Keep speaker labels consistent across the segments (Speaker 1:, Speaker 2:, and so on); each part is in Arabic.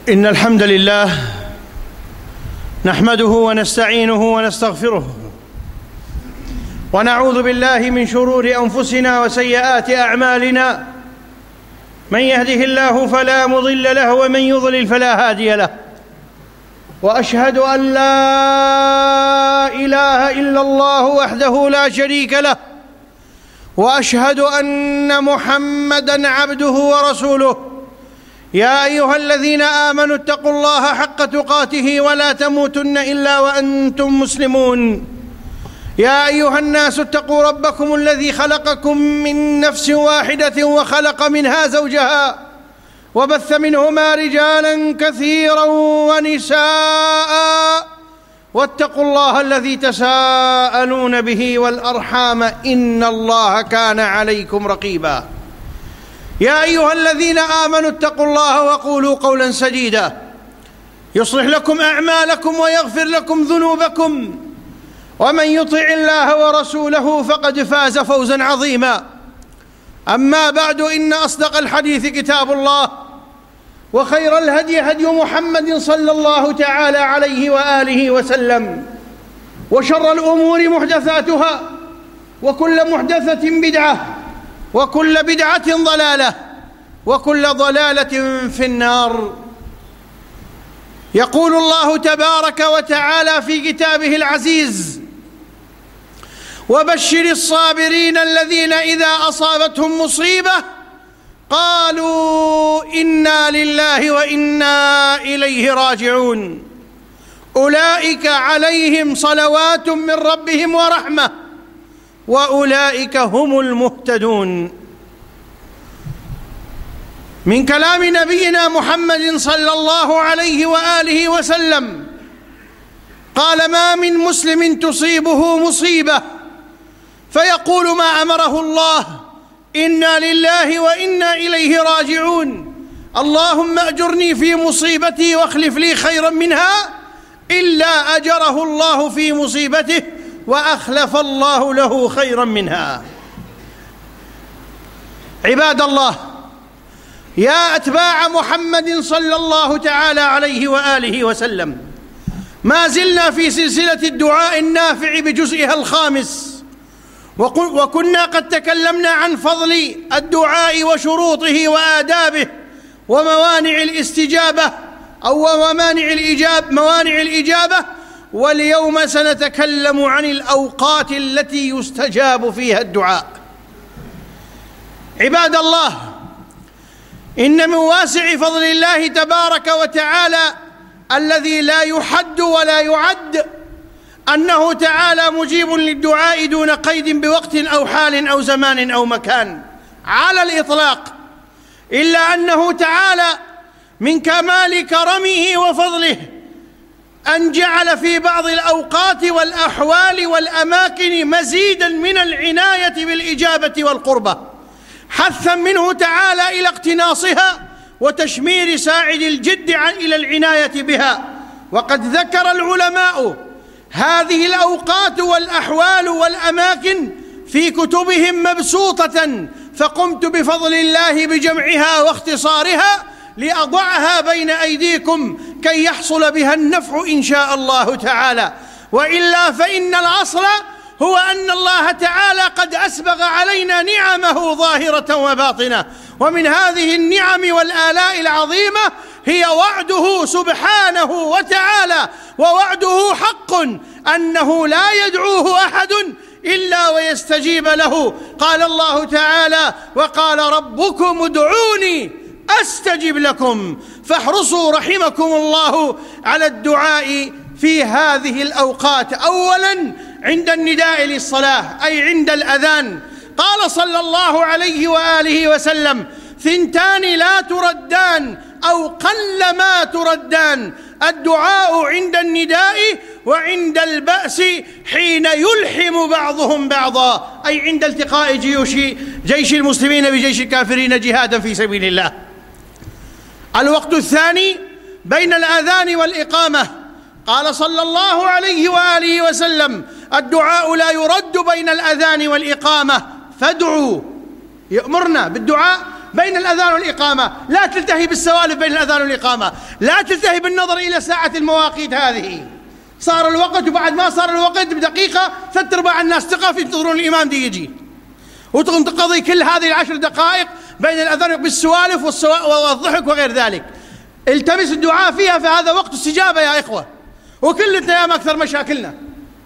Speaker 1: إن الحمد لله نحمده ونستعينه ونستغفره ونعوذ بالله من شرور أنفسنا وسيئات أعمالنا. من يهده الله فلا مضل له ومن يضلل فلا هادي له، وأشهد أن لا إله إلا الله وحده لا شريك له، وأشهد أن محمدًا عبده ورسوله. يا أيها الذين آمنوا اتقوا الله حق تقاته ولا تموتن إلا وأنتم مسلمون. يا أيها الناس اتقوا ربكم الذي خلقكم من نفس واحدة وخلق منها زوجها وبث منهما رجالا كثيرا ونساء، واتقوا الله الذي تساءلون به والأرحام إن الله كان عليكم رقيبا. يا أيها الذين آمنوا اتقوا الله وقولوا قولا سديدا يصلح لكم أعمالكم ويغفر لكم ذنوبكم، ومن يطع الله ورسوله فقد فاز فوزا عظيما. أما بعد، إن أصدق الحديث كتاب الله، وخير الهدي هدي محمد صلى الله تعالى عليه وآله وسلم، وشر الأمور محدثاتها، وكل محدثة بدعة، وكل بدعة ضلالة، وكل ضلالة في النار. يقول الله تبارك وتعالى في كتابه العزيز: وبشر الصابرين الذين إذا أصابتهم مصيبة قالوا إنا لله وإنا إليه راجعون، أولئك عليهم صلوات من ربهم ورحمة وأولئك هم المهتدون. من كلام نبينا محمد صلى الله عليه وآله وسلم قال: ما من مسلم تصيبه مصيبة فيقول ما أمره الله إنا لله وإنا إليه راجعون، اللهم أجرني في مصيبتي واخلف لي خيرا منها، إلا أجره الله في مصيبته وأخلف الله له خيرا منها. عباد الله، يا أتباع محمد صلى الله تعالى عليه وآله وسلم، ما زلنا في سلسلة الدعاء النافع بجزئها الخامس، وكنا قد تكلمنا عن فضل الدعاء وشروطه وآدابه وموانع الاستجابة أو موانع الإجابة، واليوم سنتكلم عن الأوقات التي يستجاب فيها الدعاء. عباد الله، إن من واسع فضل الله تبارك وتعالى الذي لا يحد ولا يعد أنه تعالى مجيب للدعاء دون قيد بوقت أو حال أو زمان أو مكان على الإطلاق، إلا أنه تعالى من كمال كرمه وفضله أن جعل في بعض الأوقات والأحوال والأماكن مزيداً من العناية بالإجابة والقربة، حثاً منه تعالى إلى اقتناصها وتشمير ساعد الجد إلى العناية بها. وقد ذكر العلماء هذه الأوقات والأحوال والأماكن في كتبهم مبسوطة، فقمت بفضل الله بجمعها واختصارها لأضعها بين أيديكم كي يحصل بها النفع إن شاء الله تعالى. وإلا فإن الأصل هو أن الله تعالى قد أسبغ علينا نعمه ظاهرة وباطنة، ومن هذه النعم والآلاء العظيمة هي وعده سبحانه وتعالى، ووعده حق، أنه لا يدعوه أحد إلا ويستجيب له. قال الله تعالى: وقال ربكم ادعوني أستجب لكم، فاحرصوا رحمكم الله على الدعاء في هذه الأوقات. أولاً عند النداء للصلاة، أي عند الأذان. قال صلى الله عليه وآله وسلم: ثنتان لا تردان أو قل ما تردان، الدعاء عند النداء وعند البأس حين يلحم بعضهم بعضا، أي عند التقاء جيش المسلمين بجيش الكافرين جهادا في سبيل الله. الوقت الثاني بين الأذان والإقامة. قال صلى الله عليه وآله وسلم: الدعاء لا يرد بين الأذان والإقامة، فادعوا، يأمرنا بالدعاء بين الأذان والإقامة، لا تلتهي بالسوالف بين الأذان والإقامة، لا تلتهي بالنظر إلى ساعة المواقيت هذه. صار الوقت وبعد ما صار الوقت بدقيقة 3/4 الناس تقف ينتظرون الإمام دي يجي، وتقضي كل هذه 10 دقائق بين الأذان بالسوالف والضحك وغير ذلك. التمس الدعاء فيها، فهذا وقت استجابة يا إخوة، وكل الأيام أكثر مشاكلنا.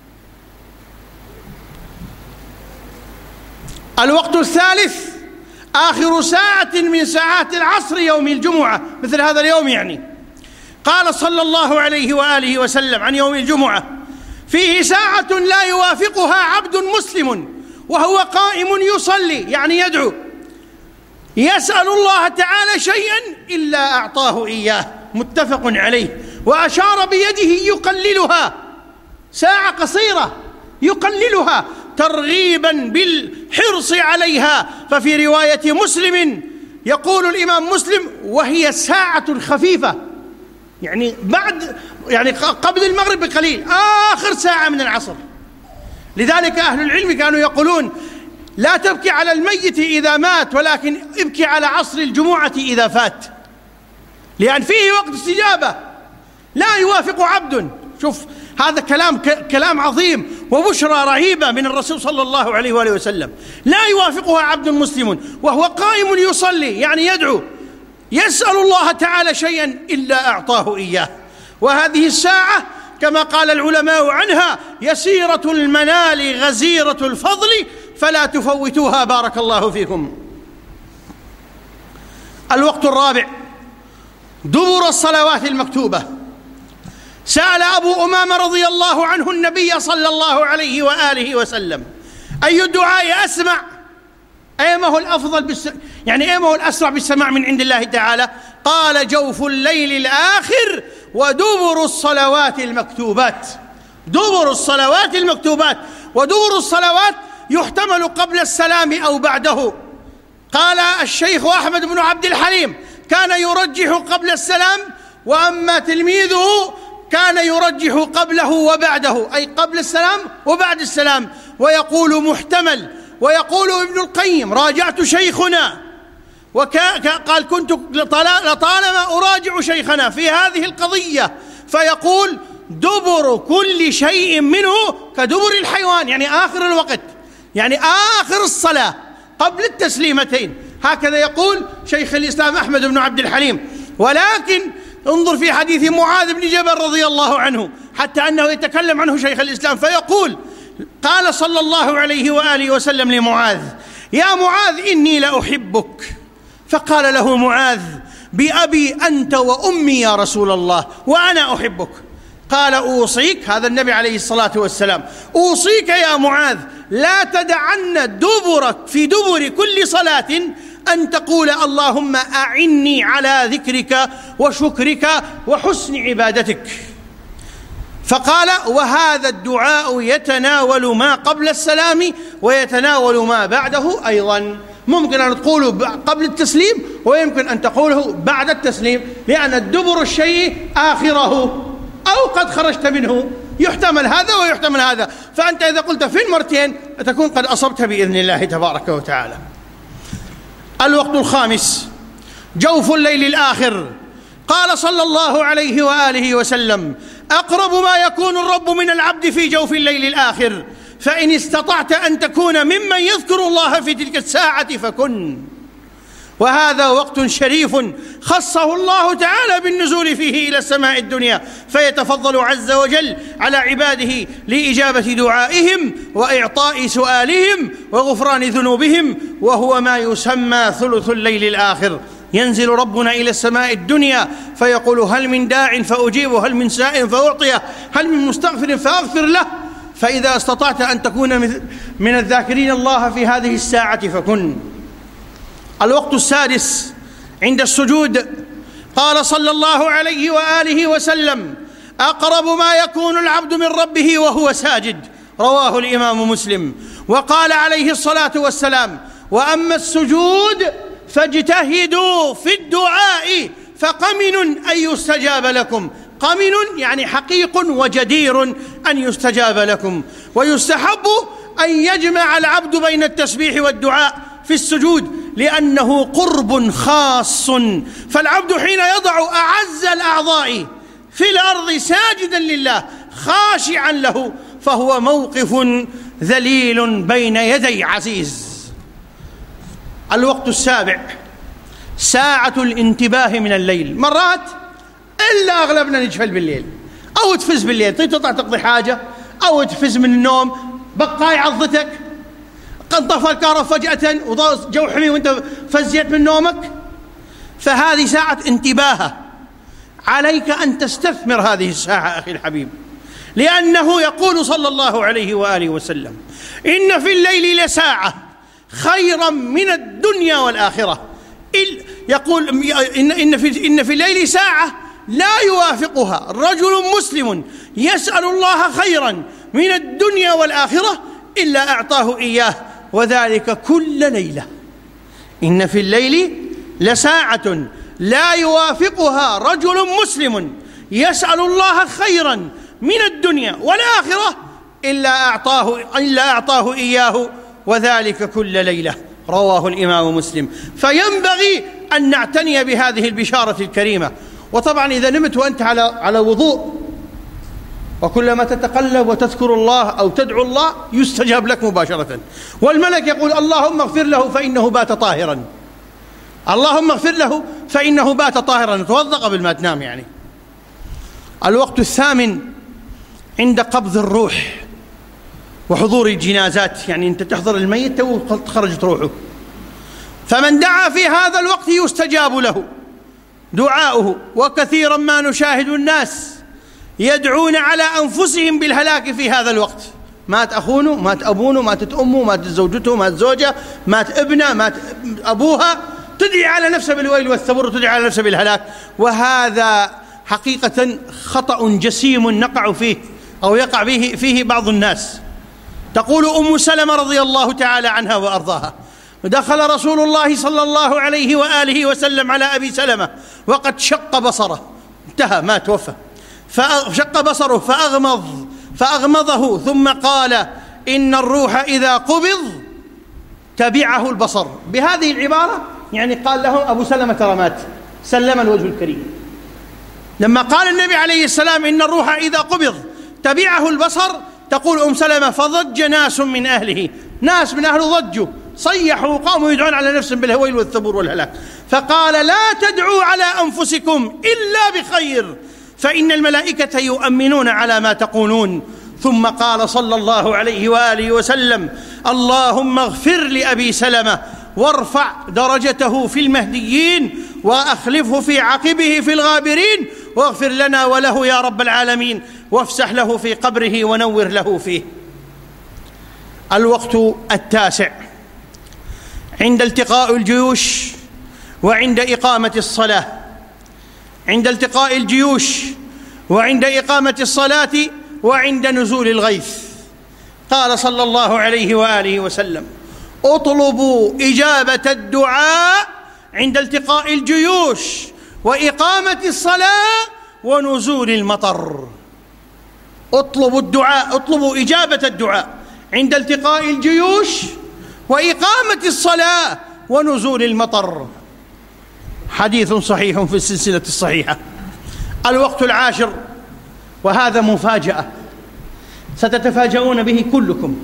Speaker 1: الوقت الثالث آخر ساعة من ساعات العصر يوم الجمعة، مثل هذا اليوم يعني. قال صلى الله عليه وآله وسلم عن يوم الجمعة: فيه ساعة لا يوافقها عبد مسلم وهو قائم يصلي، يعني يدعو، يسأل الله تعالى شيئا إلا أعطاه إياه، متفق عليه. وأشار بيده يقللها، ساعة قصيرة يقللها ترغيبا بالحرص عليها. ففي رواية مسلم يقول الإمام مسلم: وهي ساعة خفيفة، يعني قبل المغرب بقليل، آخر ساعة من العصر. لذلك أهل العلم كانوا يقولون: لا تبكي على الميت إذا مات، ولكن ابكي على عصر الجمعة إذا فات، لأن فيه وقت استجابة لا يوافق عبد. شوف هذا كلام عظيم وبشرى رهيبة من الرسول صلى الله عليه وآله وسلم. لا يوافقها عبد مسلم وهو قائم يصلي، يعني يدعو، يسأل الله تعالى شيئا إلا أعطاه إياه. وهذه الساعة كما قال العلماء عنها: يسيرة المنال غزيرة الفضل فلا تفوتوها، بارك الله فيكم. الوقت الرابع دبر الصلوات المكتوبة. سأل أبو أمامة رضي الله عنه النبي صلى الله عليه وآله وسلم: أي الدعاء أسمع؟ أيما هو الأفضل يعني أيما هو الأسرع بالسماع من عند الله تعالى؟ قال: جوف الليل الآخر ودبر الصلوات المكتوبات. دبر الصلوات المكتوبات، ودبر الصلوات يحتمل قبل السلام أو بعده. قال الشيخ أحمد بن عبد الحليم: كان يرجح قبل السلام، وأما تلميذه كان يرجح قبله وبعده، أي قبل السلام وبعد السلام، ويقول محتمل. ويقول ابن القيم: راجعت شيخنا، قال: كنت لطالما أراجع شيخنا في هذه القضية، فيقول: دبر كل شيء منه كدبر الحيوان، يعني آخر الوقت، يعني آخر الصلاة قبل التسليمتين. هكذا يقول شيخ الإسلام أحمد بن عبد الحليم. ولكن انظر في حديث معاذ بن جبل رضي الله عنه، حتى أنه يتكلم عنه شيخ الإسلام فيقول: قال صلى الله عليه وآله وسلم لمعاذ: يا معاذ إني لأحبك. فقال له معاذ: بأبي أنت وأمي يا رسول الله، وأنا أحبك. قال: أوصيك، هذا النبي عليه الصلاة والسلام، أوصيك يا معاذ لا تدعن دبرك في دبر كل صلاة أن تقول: اللهم أعني على ذكرك وشكرك وحسن عبادتك. فقال: وهذا الدعاء يتناول ما قبل السلام ويتناول ما بعده أيضا. ممكن أن تقوله قبل التسليم، ويمكن أن تقوله بعد التسليم، لأن الدبر الشيء آخره أو قد خرجت منه، يحتمل هذا ويحتمل هذا. فأنت إذا قلت في المرتين تكون قد أصبت بإذن الله تبارك وتعالى. الوقت الخامس جوف الليل الآخر. قال صلى الله عليه وآله وسلم: أقرب ما يكون الرب من العبد في جوف الليل الآخر، فإن استطعت أن تكون ممن يذكر الله في تلك الساعة فكن. وهذا وقت شريف خصه الله تعالى بالنزول فيه إلى السماء الدنيا، فيتفضل عز وجل على عباده لإجابة دعائهم وإعطاء سؤالهم وغفران ذنوبهم، وهو ما يسمى ثلث الليل الآخر. ينزل ربنا إلى السماء الدنيا فيقول: هل من داع فأجيبه، هل من سائل فأعطيه، هل من مستغفر فأغفر له. فإذا استطعت أن تكون من الذاكرين الله في هذه الساعة فكن. الوقت السادس عند السجود. قال صلى الله عليه وآله وسلم: أقرب ما يكون العبد من ربه وهو ساجد، رواه الإمام مسلم. وقال عليه الصلاة والسلام: وأما السجود فاجتهدوا في الدعاء فقمن أن يستجاب لكم. قمن يعني حقيق وجدير أن يستجاب لكم. ويستحب أن يجمع العبد بين التسبيح والدعاء في السجود، لأنه قرب خاص، فالعبد حين يضع أعز الأعضاء في الأرض ساجدا لله خاشعا له فهو موقف ذليل بين يدي عزيز. الوقت السابع ساعة الانتباه من الليل. مرات إلا أغلبنا نجفل بالليل أو تفز بالليل، تطلع تقضي حاجة أو تفز من النوم، بقاي عضتك، انطفى الكهرباء فجأة وجو حمي وانت فزيت من نومك، فهذه ساعة انتباه. عليك أن تستثمر هذه الساعة أخي الحبيب، لأنه يقول صلى الله عليه وآله وسلم: إن في الليل لساعة خيرا من الدنيا والآخرة. يقول إن في الليل ساعة لا يوافقها رجل مسلم يسأل الله خيرا من الدنيا والآخرة إلا أعطاه إياه، وذلك كل ليلة. إن في الليل لساعة لا يوافقها رجل مسلم يسأل الله خيرا من الدنيا والآخرة إلا أعطاه إياه، وذلك كل ليلة. رواه الإمام مسلم. فينبغي أن نعتني بهذه البشارة الكريمة. وطبعا إذا نمت وأنت على وضوء وكلما تتقلب وتذكر الله أو تدعو الله يستجاب لك مباشرة، والملك يقول: اللهم اغفر له فإنه بات طاهرا، اللهم اغفر له فإنه بات طاهرا. توضأ قبل ما تنام يعني. الوقت الثامن عند قبض الروح وحضور الجنازات، يعني أنت تحضر الميت وخرجت روحه، فمن دعا في هذا الوقت يستجاب له دعاؤه. وكثيرا ما نشاهد الناس يدعون على أنفسهم بالهلاك في هذا الوقت. مات أخونه، مات أبونه، ماتت أمه، ماتت زوجته، مات زوجة، مات ابنه، مات أبوها، تدعي على نفسه بالويل والثبور وتدعي على نفسه بالهلاك. وهذا حقيقة خطأ جسيم نقع فيه أو يقع فيه بعض الناس. تقول أم سلمة رضي الله تعالى عنها وأرضاها: دخل رسول الله صلى الله عليه وآله وسلم على أبي سلمة وقد شق بصره، انتهى، ما توفى، فشق بصره فأغمضه ثم قال: إن الروح إذا قبض تبعه البصر. بهذه العبارة يعني قال له أبو سلمة ترى مات، سلم الوجه الكريم. لما قال النبي عليه السلام: إن الروح إذا قبض تبعه البصر، تقول أم سلمة: فضج ناس من أهله، ناس من أهله ضجوا، صيحوا وقاموا يدعون على نفسهم بالهويل والثبور والهلاك. فقال: لا تدعوا على أنفسكم إلا بخير، فإن الملائكة يؤمنون على ما تقولون. ثم قال صلى الله عليه وآله وسلم: اللهم اغفر لأبي سلمة وارفع درجته في المهديين وأخلفه في عقبه في الغابرين، واغفر لنا وله يا رب العالمين، وافسح له في قبره ونور له فيه. الوقت التاسع عند التقاء الجيوش وعند إقامة الصلاة. عند التقاء الجيوش وعند إقامة الصلاة وعند نزول الغيث. قال صلى الله عليه وآله وسلم: اطلبوا إجابة الدعاء عند التقاء الجيوش وإقامة الصلاة ونزول المطر. اطلبوا الدعاء، اطلبوا إجابة الدعاء عند التقاء الجيوش وإقامة الصلاة ونزول المطر. حديث صحيح في السلسلة الصحيحة. الوقت العاشر، وهذا مفاجأة ستتفاجؤون به كلكم.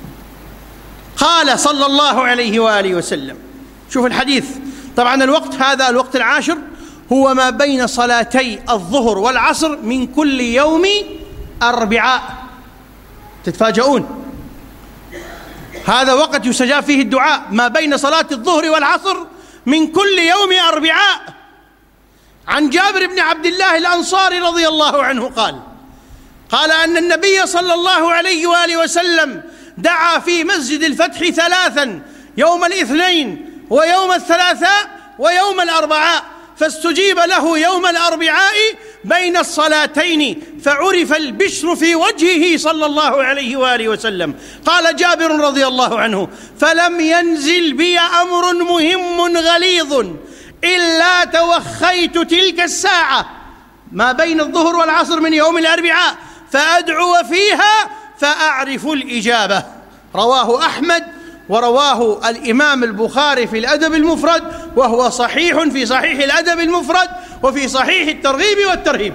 Speaker 1: قال صلى الله عليه وآله وسلم، شوف الحديث، طبعا الوقت هذا الوقت العاشر هو ما بين صلاتي الظهر والعصر من كل يوم أربعاء. تتفاجؤون، هذا وقت يستجاب فيه الدعاء ما بين صلاة الظهر والعصر من كل يوم أربعاء. عن جابر بن عبد الله الأنصاري رضي الله عنه قال أن النبي صلى الله عليه وآله وسلم دعا في مسجد الفتح ثلاثا: يوم الاثنين ويوم الثلاثاء ويوم الأربعاء، فاستجيب له يوم الأربعاء بين الصلاتين، فعرف البشر في وجهه صلى الله عليه وآله وسلم. قال جابر رضي الله عنه: فلم ينزل بي أمر مهم غليظ إلا توخيت تلك الساعة ما بين الظهر والعصر من يوم الأربعاء فأدعو فيها فأعرف الإجابة. رواه أحمد ورواه الإمام البخاري في الأدب المفرد، وهو صحيح في صحيح الأدب المفرد وفي صحيح الترغيب والترهيب.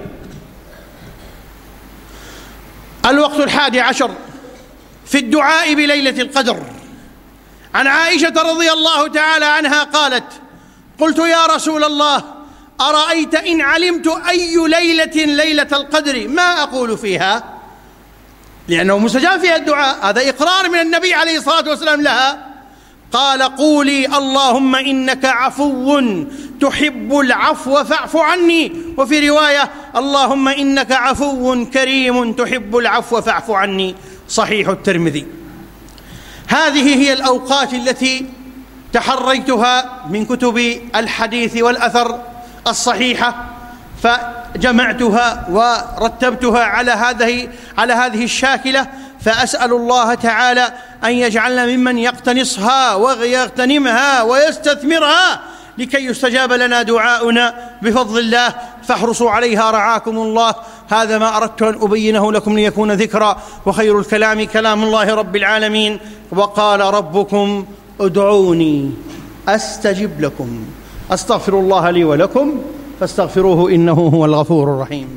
Speaker 1: الوقت 11 في الدعاء بليلة القدر. عن عائشة رضي الله تعالى عنها قالت: قلت يا رسول الله أرأيت إن علمت أي ليلة ليلة القدر ما أقول فيها؟ لأنه مستجاب فيها الدعاء، هذا إقرار من النبي عليه الصلاة والسلام لها. قال: قولي اللهم إنك عفو تحب العفو فاعف عني، وفي رواية اللهم إنك عفو كريم تحب العفو فاعف عني. صحيح الترمذي. هذه هي الأوقات التي تحريتها من كتب الحديث والأثر الصحيحة، فجمعتها ورتبتها على هذه الشاكلة، فأسأل الله تعالى أن يجعلنا ممن يقتنصها ويغتنمها ويستثمرها لكي يستجاب لنا دعاؤنا بفضل الله، فاحرصوا عليها رعاكم الله. هذا ما أردت أن أبينه لكم ليكون ذكرى، وخير الكلام كلام الله رب العالمين. وقال ربكم ادعوني أستجب لكم. أستغفر الله لي ولكم فاستغفروه إنه هو الغفور الرحيم.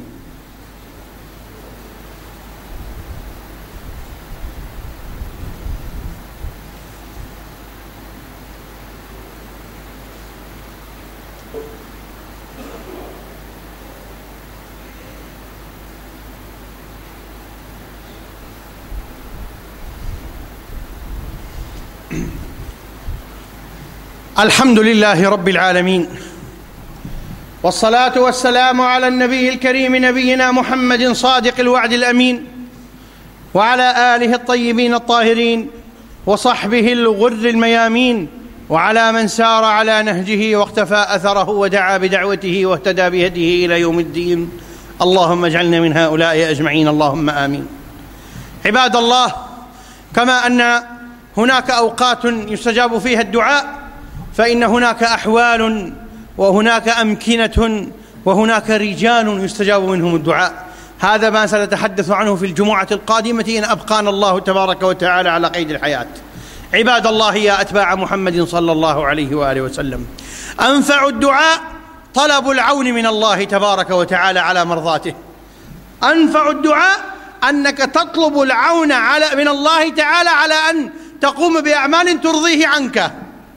Speaker 1: الحمد لله رب العالمين، والصلاة والسلام على النبي الكريم نبينا محمد صادق الوعد الأمين، وعلى آله الطيبين الطاهرين، وصحبه الغر الميامين، وعلى من سار على نهجه واقتفى أثره ودعا بدعوته واهتدى بهديه إلى يوم الدين. اللهم اجعلنا من هؤلاء أجمعين، اللهم آمين. عباد الله، كما أن هناك أوقات يستجاب فيها الدعاء، فإن هناك أحوال وهناك أمكنة وهناك رجال يستجاب منهم الدعاء. هذا ما سنتحدث عنه في الجمعة القادمة إن أبقانا الله تبارك وتعالى على قيد الحياة. عباد الله، يا أتباع محمد صلى الله عليه وآله وسلم، أنفع الدعاء طلب العون من الله تبارك وتعالى على مرضاته. أنفع الدعاء أنك تطلب العون من الله تعالى على أن تقوم بأعمال ترضيه عنك.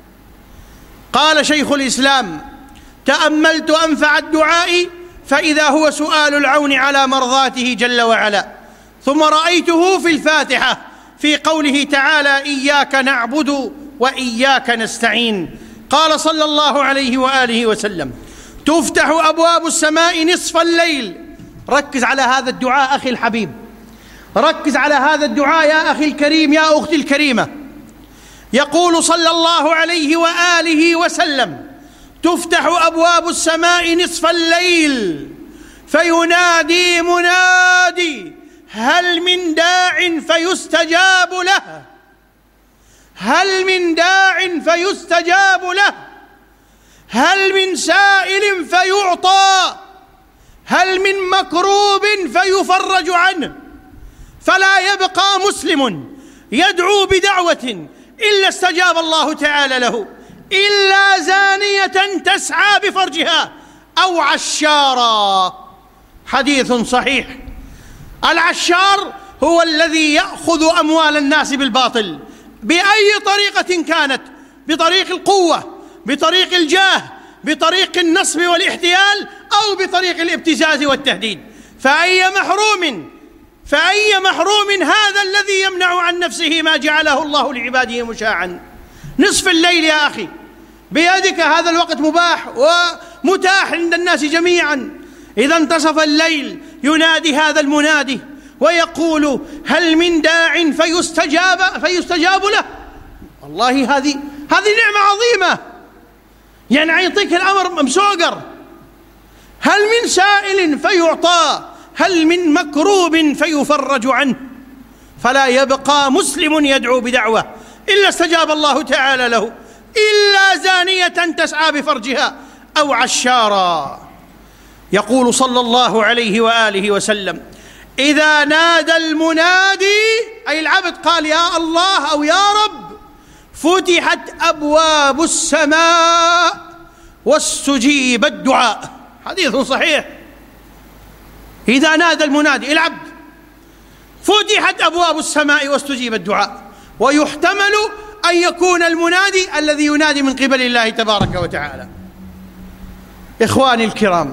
Speaker 1: قال شيخ الإسلام: تأملت أنفع الدعاء فإذا هو سؤال العون على مرضاته جل وعلا، ثم رأيته في الفاتحة في قوله تعالى: إياك نعبد وإياك نستعين. قال صلى الله عليه وآله وسلم: تفتح أبواب السماء نصف الليل. ركز على هذا الدعاء أخي الحبيب، ركز على هذا الدعاء يا أخي الكريم، يا أختي الكريمة. يقول صلى الله عليه وآله وسلم: تفتح أبواب السماء نصف الليل فينادي منادي: هل من داع فيستجاب له؟ هل من داع فيستجاب له؟ هل من سائل فيعطى؟ هل من مكروب فيفرج عنه؟ فلا يبقى مسلم يدعو بدعوة إلا استجاب الله تعالى له، إلا زانية تسعى بفرجها أو عشارا. حديث صحيح. العشار هو الذي يأخذ أموال الناس بالباطل بأي طريقة كانت، بطريق القوة، بطريق الجاه، بطريق النصب والاحتيال، أو بطريق الابتزاز والتهديد. فأي محروم هذا الذي يمنع عن نفسه ما جعله الله لعباده مشاعا. نصف الليل يا أخي بيدك، هذا الوقت مباح ومتاح عند الناس جميعا. إذا انتصف الليل ينادي هذا المنادي ويقول: هل من داع فيستجاب له؟ والله هذه نعمة عظيمة، يعني يعطيك الأمر مسوقر. هل من سائل فيعطى؟ هل من مكروب فيفرج عنه؟ فلا يبقى مسلم يدعو بدعوة إلا استجاب الله تعالى له، إلا زانية تسعى بفرجها أو عشارا. يقول صلى الله عليه وآله وسلم: إذا نادى المنادي، أي العبد، قال: يا الله أو يا رب، فتحت أبواب السماء واستجيب الدعاء. حديث صحيح. إذا نادى المنادي العبد فتحت أبواب السماء واستجيب الدعاء. ويحتمل أن يكون المنادي الذي ينادي من قبل الله تبارك وتعالى. إخواني الكرام،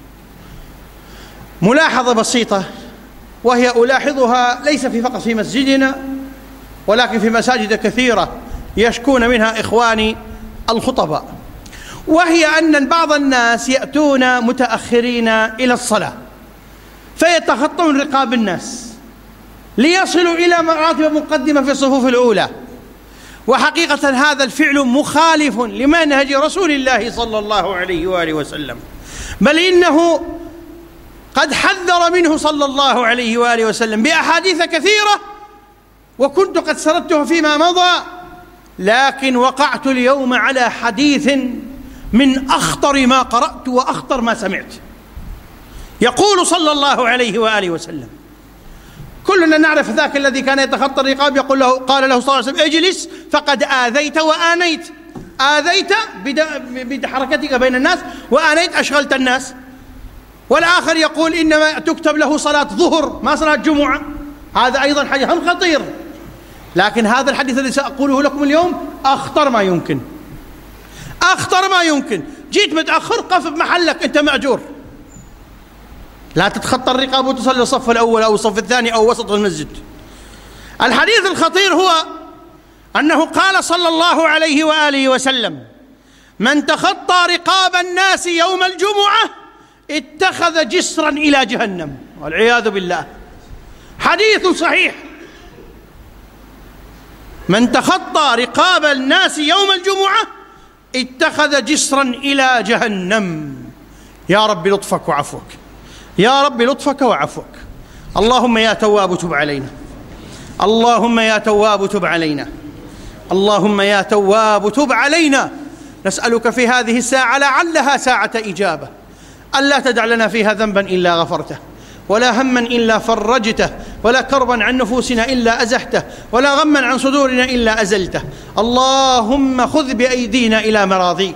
Speaker 1: ملاحظة بسيطة وهي ألاحظها ليس فقط في مسجدنا ولكن في مساجد كثيرة يشكون منها إخواني الخطباء، وهي أن بعض الناس يأتون متأخرين إلى الصلاة فيتخطون رقاب الناس ليصلوا إلى مراتب مقدمة في الصفوف الأولى. وحقيقة هذا الفعل مخالف لمنهج رسول الله صلى الله عليه وآله وسلم، بل إنه قد حذر منه صلى الله عليه وآله وسلم بأحاديث كثيرة، وكنت قد سردتها فيما مضى، لكن وقعت اليوم على حديث من أخطر ما قرأت وأخطر ما سمعت. يقول صلى الله عليه وآله وسلم: كلنا نعرف ذاك الذي كان يتخطى الرقاب قال له صلى الله عليه وسلم: اجلس فقد آذيت وآنيت. آذيت بحركتك بين الناس، وآنيت أشغلت الناس. والآخر يقول إنما تكتب له صلاة ظهر ما صلاة جمعة. هذا أيضا حديث خطير، لكن هذا الحديث الذي سأقوله لكم اليوم أخطر ما يمكن، أخطر ما يمكن. جيت متأخر، قف بمحلك، أنت مأجور. لا تتخطى الرقاب وتصلي الصف الأول أو الصف الثاني أو وسط المسجد. الحديث الخطير هو أنه قال صلى الله عليه وآله وسلم: من تخطى رقاب الناس يوم الجمعة اتخذ جسرا إلى جهنم، والعياذ بالله. حديث صحيح. من تخطى رقاب الناس يوم الجمعة اتخذ جسرا إلى جهنم. يا رب لطفك وعفوك، يا رب لطفك وعفوك. اللهم يا تواب تب علينا، اللهم يا تواب تب علينا، اللهم يا تواب تب علينا. نسألك في هذه الساعة لعلها ساعة إجابة ألا تدع لنا فيها ذنبا إلا غفرته، ولا هما إلا فرجته، ولا كربا عن نفوسنا إلا أزحته، ولا غما عن صدورنا إلا أزلته. اللهم خذ بأيدينا إلى مراضيك.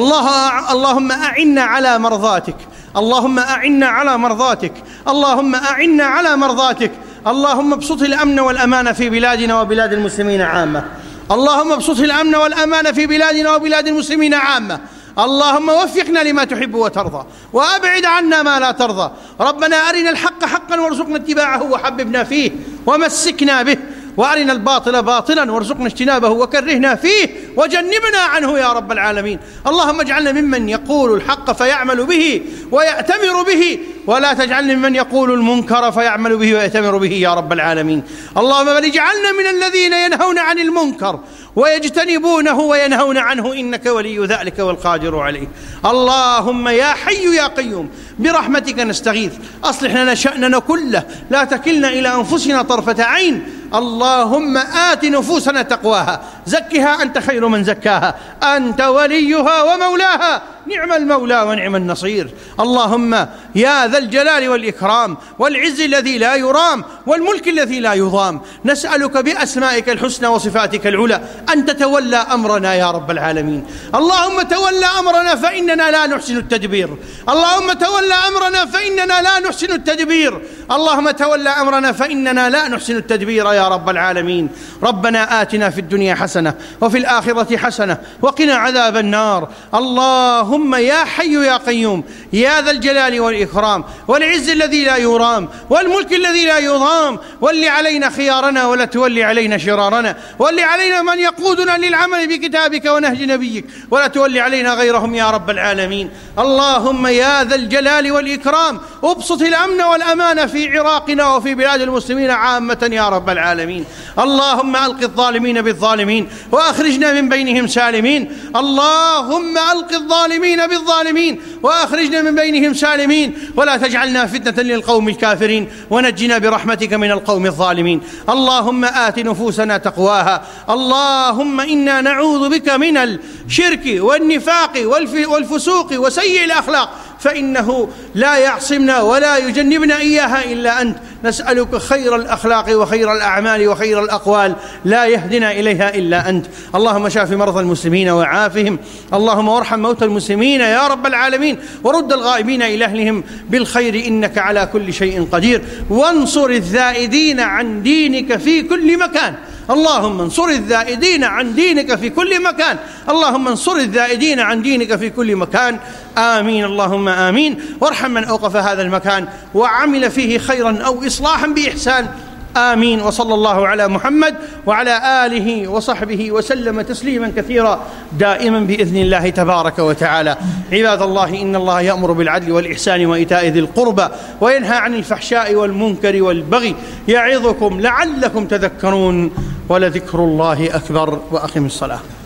Speaker 1: اللهم أعنا على مرضاتك، اللهم أعنا على مرضاتك، اللهم أعنا على مرضاتك. اللهم ابسط الأمن والأمان في بلادنا وبلاد المسلمين عامة. اللهم ابسط الأمن والأمان في بلادنا وبلاد المسلمين عامة. اللهم وفقنا لما تحب وترضى، وأبعد عنا ما لا ترضى. ربنا أرنا الحق حقا وارزقنا اتباعه وحببنا فيه ومسكنا به، وأرنا الباطل باطلا وارزقنا اجتنابه وكرهنا فيه وجنبنا عنه يا رب العالمين. اللهم اجعلنا ممن يقول الحق فيعمل به ويأتمر به، ولا تجعلنا ممن يقول المنكر فيعمل به ويأتمر به يا رب العالمين. اللهم بل اجعلنا من الذين ينهون عن المنكر ويجتنبونه وينهون عنه، إنك ولي ذلك والقادر عليه. اللهم يا حي يا قيوم برحمتك نستغيث، أصلح لنا شأننا كله، لا تكلنا إلى أنفسنا طرفة عين. اللهم آت نفوسنا تقواها، زكها أنت خير من زكاها، أنت وليها ومولاها، نعم المولى ونعم النصير. اللهم يا ذا الجلال والإكرام والعز الذي لا يرام والملك الذي لا يضام، نسألك بأسمائك الحسنى وصفاتك العلى أن تتولى أمرنا يا رب العالمين. اللهم تولى أمرنا فإننا لا نحسن التدبير، اللهم تولى أمرنا فإننا لا نحسن التدبير، اللهم تولى أمرنا فإننا لا نحسن التدبير يا رب العالمين. ربنا آتنا في الدنيا حسنة وفي الآخرة حسنة وقنا عذاب النار. اللهم يا حي يا قيوم يا ذا الجلال والإكرام والعز الذي لا يرام والملك الذي لا يضام، ول علينا خيارنا ولا تولي علينا شرارنا، ول علينا من يقودنا للعمل بكتابك ونهج نبيك، ولا تولي علينا غيرهم يا رب العالمين. اللهم يا ذا الجلال والإكرام ابسط الأمن والأمان في عراقنا وفي بلاد المسلمين عامة يا رب العالمين. اللهم ألق الظالمين بالظالمين وأخرجنا من بينهم سالمين. اللهم ألق الظالمين بالظالمين وأخرجنا من بينهم سالمين، ولا تجعلنا فتنة للقوم الكافرين، ونجنا برحمتك من القوم الظالمين. اللهم آت نفوسنا تقواها. اللهم إنا نعوذ بك من الشرك والنفاق والفسوق وسيء الأخلاق، فإنه لا يعصمنا ولا يجنبنا إياها إلا أنت. نسألك خير الأخلاق وخير الأعمال وخير الأقوال لا يهدنا إليها إلا أنت. اللهم شاف مرضى المسلمين وعافهم، اللهم وارحم موتى المسلمين يا رب العالمين، ورد الغائبين إلى أهلهم بالخير إنك على كل شيء قدير. وانصر الذائدين عن دينك في كل مكان، اللهم انصر الذائدين عن دينك في كل مكان، اللهم انصر الذائدين عن دينك في كل مكان. آمين اللهم آمين. وارحم من أوقف هذا المكان وعمل فيه خيرا أو إصلاحا بإحسان. آمين. وصلى الله على محمد وعلى آله وصحبه وسلم تسليما كثيرا دائما بإذن الله تبارك وتعالى. عباد الله، إن الله يأمر بالعدل والإحسان وإيتاء ذي القربى وينهى عن الفحشاء والمنكر والبغي يعظكم لعلكم تذكرون. ولذكر الله أكبر. وأقم الصلاة.